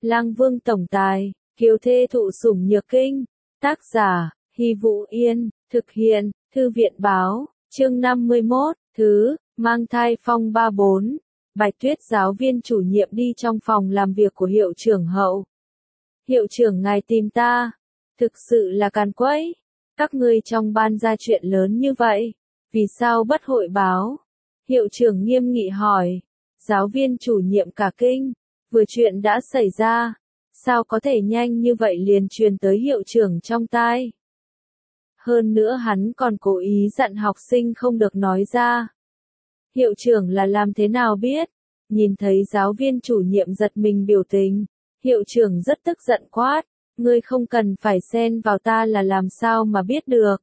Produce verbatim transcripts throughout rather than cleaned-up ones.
Lang Vương tổng tài, kiều thê thụ sủng nhược kinh. Tác giả, Hy Vũ Yên, thực hiện, Thư viện báo, chương năm mươi mốt, thứ, mang thai phong ba bốn. Bạch Tuyết giáo viên chủ nhiệm đi trong phòng làm việc của hiệu trưởng Hậu. Hiệu trưởng ngài tìm ta, thực sự là càn quấy. Các ngươi trong ban ra chuyện lớn như vậy, vì sao bất hội báo? Hiệu trưởng nghiêm nghị hỏi. Giáo viên chủ nhiệm cả kinh, vừa chuyện đã xảy ra, sao có thể nhanh như vậy liền truyền tới hiệu trưởng trong tai? Hơn nữa hắn còn cố ý dặn học sinh không được nói ra. Hiệu trưởng là làm thế nào biết? Nhìn thấy giáo viên chủ nhiệm giật mình biểu tình, hiệu trưởng rất tức giận quát, ngươi không cần phải xen vào ta là làm sao mà biết được.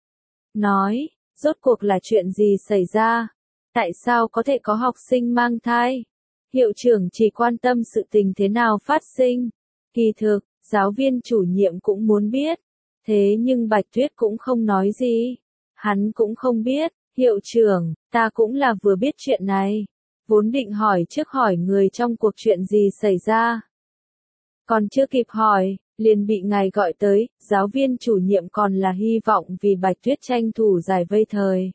Nói, rốt cuộc là chuyện gì xảy ra? Tại sao có thể có học sinh mang thai? Hiệu trưởng chỉ quan tâm sự tình thế nào phát sinh. Kỳ thực, giáo viên chủ nhiệm cũng muốn biết. Thế nhưng Bạch Tuyết cũng không nói gì. Hắn cũng không biết. Hiệu trưởng, ta cũng là vừa biết chuyện này. Vốn định hỏi trước hỏi người trong cuộc chuyện gì xảy ra. Còn chưa kịp hỏi, liền bị ngài gọi tới. Giáo viên chủ nhiệm còn là hy vọng vì Bạch Tuyết tranh thủ giải vây thời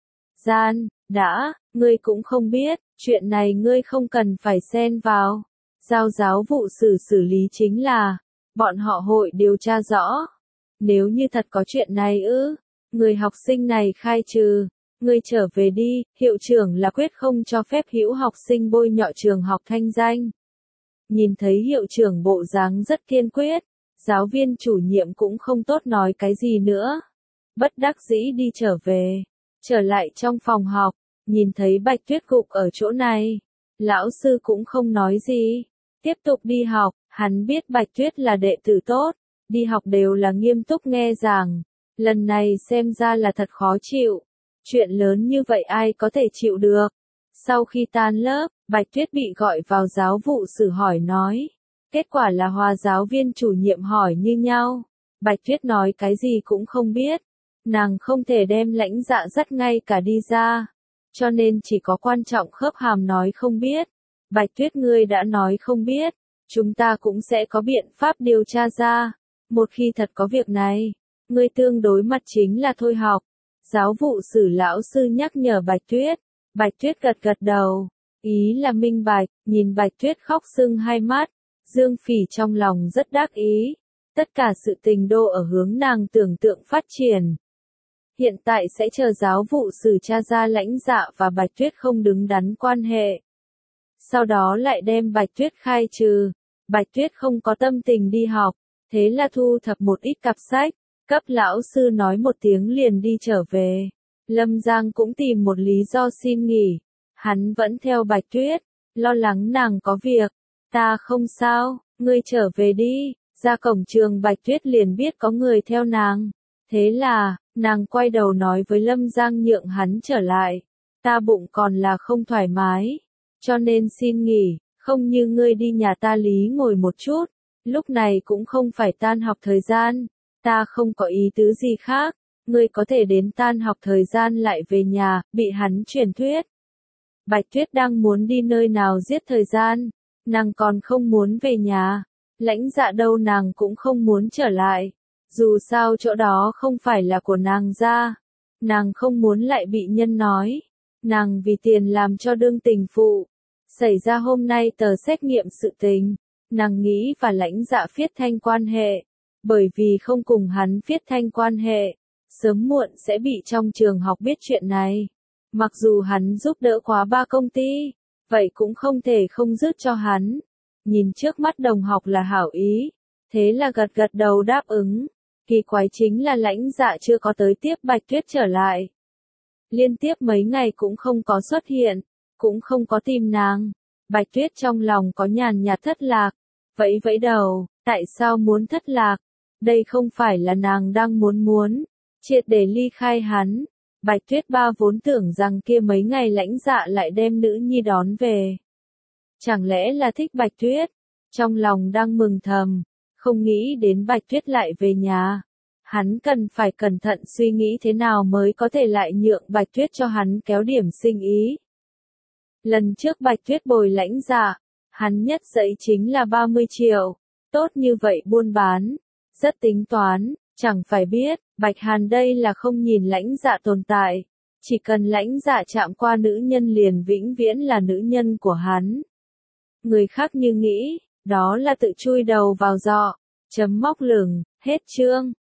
gian. Đã, ngươi cũng không biết, chuyện này ngươi không cần phải xen vào. Giao giáo vụ xử xử lý chính là, bọn họ hội điều tra rõ. Nếu như thật có chuyện này ư, người học sinh này khai trừ, ngươi trở về đi, hiệu trưởng là quyết không cho phép hữu học sinh bôi nhọ trường học thanh danh. Nhìn thấy hiệu trưởng bộ dáng rất kiên quyết, giáo viên chủ nhiệm cũng không tốt nói cái gì nữa. Bất đắc dĩ đi trở về. Trở lại trong phòng học, nhìn thấy Bạch Tuyết gục ở chỗ này. Lão sư cũng không nói gì. Tiếp tục đi học, hắn biết Bạch Tuyết là đệ tử tốt. Đi học đều là nghiêm túc nghe giảng. Lần này xem ra là thật khó chịu. Chuyện lớn như vậy ai có thể chịu được. Sau khi tan lớp, Bạch Tuyết bị gọi vào giáo vụ xử hỏi nói. Kết quả là hòa giáo viên chủ nhiệm hỏi như nhau. Bạch Tuyết nói cái gì cũng không biết. Nàng không thể đem lãnh dạ dắt ngay cả đi ra, cho nên chỉ có quan trọng khớp hàm nói không biết. Bạch Tuyết ngươi đã nói không biết, chúng ta cũng sẽ có biện pháp điều tra ra. Một khi thật có việc này, ngươi tương đối mặt chính là thôi học. Giáo vụ xử lão sư nhắc nhở Bạch Tuyết. Bạch Tuyết gật gật đầu, ý là minh bạch, nhìn Bạch Tuyết khóc sưng hai mắt. Dương Phỉ trong lòng rất đắc ý, tất cả sự tình đô ở hướng nàng tưởng tượng phát triển. Hiện tại sẽ chờ giáo vụ xử tra ra lãnh dạ và Bạch Tuyết không đứng đắn quan hệ. Sau đó lại đem Bạch Tuyết khai trừ. Bạch Tuyết không có tâm tình đi học, thế là thu thập một ít cặp sách, cấp lão sư nói một tiếng liền đi trở về. Lâm Giang cũng tìm một lý do xin nghỉ. Hắn vẫn theo Bạch Tuyết, lo lắng nàng có việc. Ta không sao, ngươi trở về đi. Ra cổng trường Bạch Tuyết liền biết có người theo nàng. Thế là, nàng quay đầu nói với Lâm Giang nhượng hắn trở lại. Ta bụng còn là không thoải mái, cho nên xin nghỉ, không như ngươi đi nhà ta lý ngồi một chút. Lúc này cũng không phải tan học thời gian, ta không có ý tứ gì khác. Ngươi có thể đến tan học thời gian lại về nhà, bị hắn truyền thuyết. Bạch Tuyết đang muốn đi nơi nào giết thời gian, nàng còn không muốn về nhà. Lãnh dạ đâu nàng cũng không muốn trở lại. Dù sao chỗ đó không phải là của nàng ra. Nàng không muốn lại bị nhân nói. Nàng vì tiền làm cho đương tình phụ. Xảy ra hôm nay tờ xét nghiệm sự tình. Nàng nghĩ và lãnh dạ phiết thanh quan hệ. Bởi vì không cùng hắn phiết thanh quan hệ, sớm muộn sẽ bị trong trường học biết chuyện này. Mặc dù hắn giúp đỡ quá ba công ty, vậy cũng không thể không dứt cho hắn. Nhìn trước mắt đồng học là hảo ý. Thế là gật gật đầu đáp ứng. Kỳ quái chính là lãnh dạ chưa có tới tiếp Bạch Tuyết trở lại. Liên tiếp mấy ngày cũng không có xuất hiện, cũng không có tìm nàng. Bạch Tuyết trong lòng có nhàn nhạt thất lạc. Vẫy vẫy đầu, tại sao muốn thất lạc? Đây không phải là nàng đang muốn muốn. Triệt để ly khai hắn. Bạch Tuyết ba vốn tưởng rằng kia mấy ngày lãnh dạ lại đem nữ nhi đón về. Chẳng lẽ là thích Bạch Tuyết? Trong lòng đang mừng thầm. Không nghĩ đến Bạch Tuyết lại về nhà. Hắn cần phải cẩn thận suy nghĩ thế nào mới có thể lại nhượng Bạch Tuyết cho hắn kéo điểm sinh ý. Lần trước Bạch Tuyết bồi lãnh dạ, Hắn nhất dãy chính là ba mươi triệu. Tốt như vậy buôn bán. Rất tính toán, chẳng phải biết, Bạch Hàn đây là không nhìn Lãnh Dạ tồn tại. Chỉ cần Lãnh Dạ chạm qua nữ nhân liền vĩnh viễn là nữ nhân của hắn. Người khác như nghĩ, đó là tự chui đầu vào giọ. Chấm móc lửng, hết chương.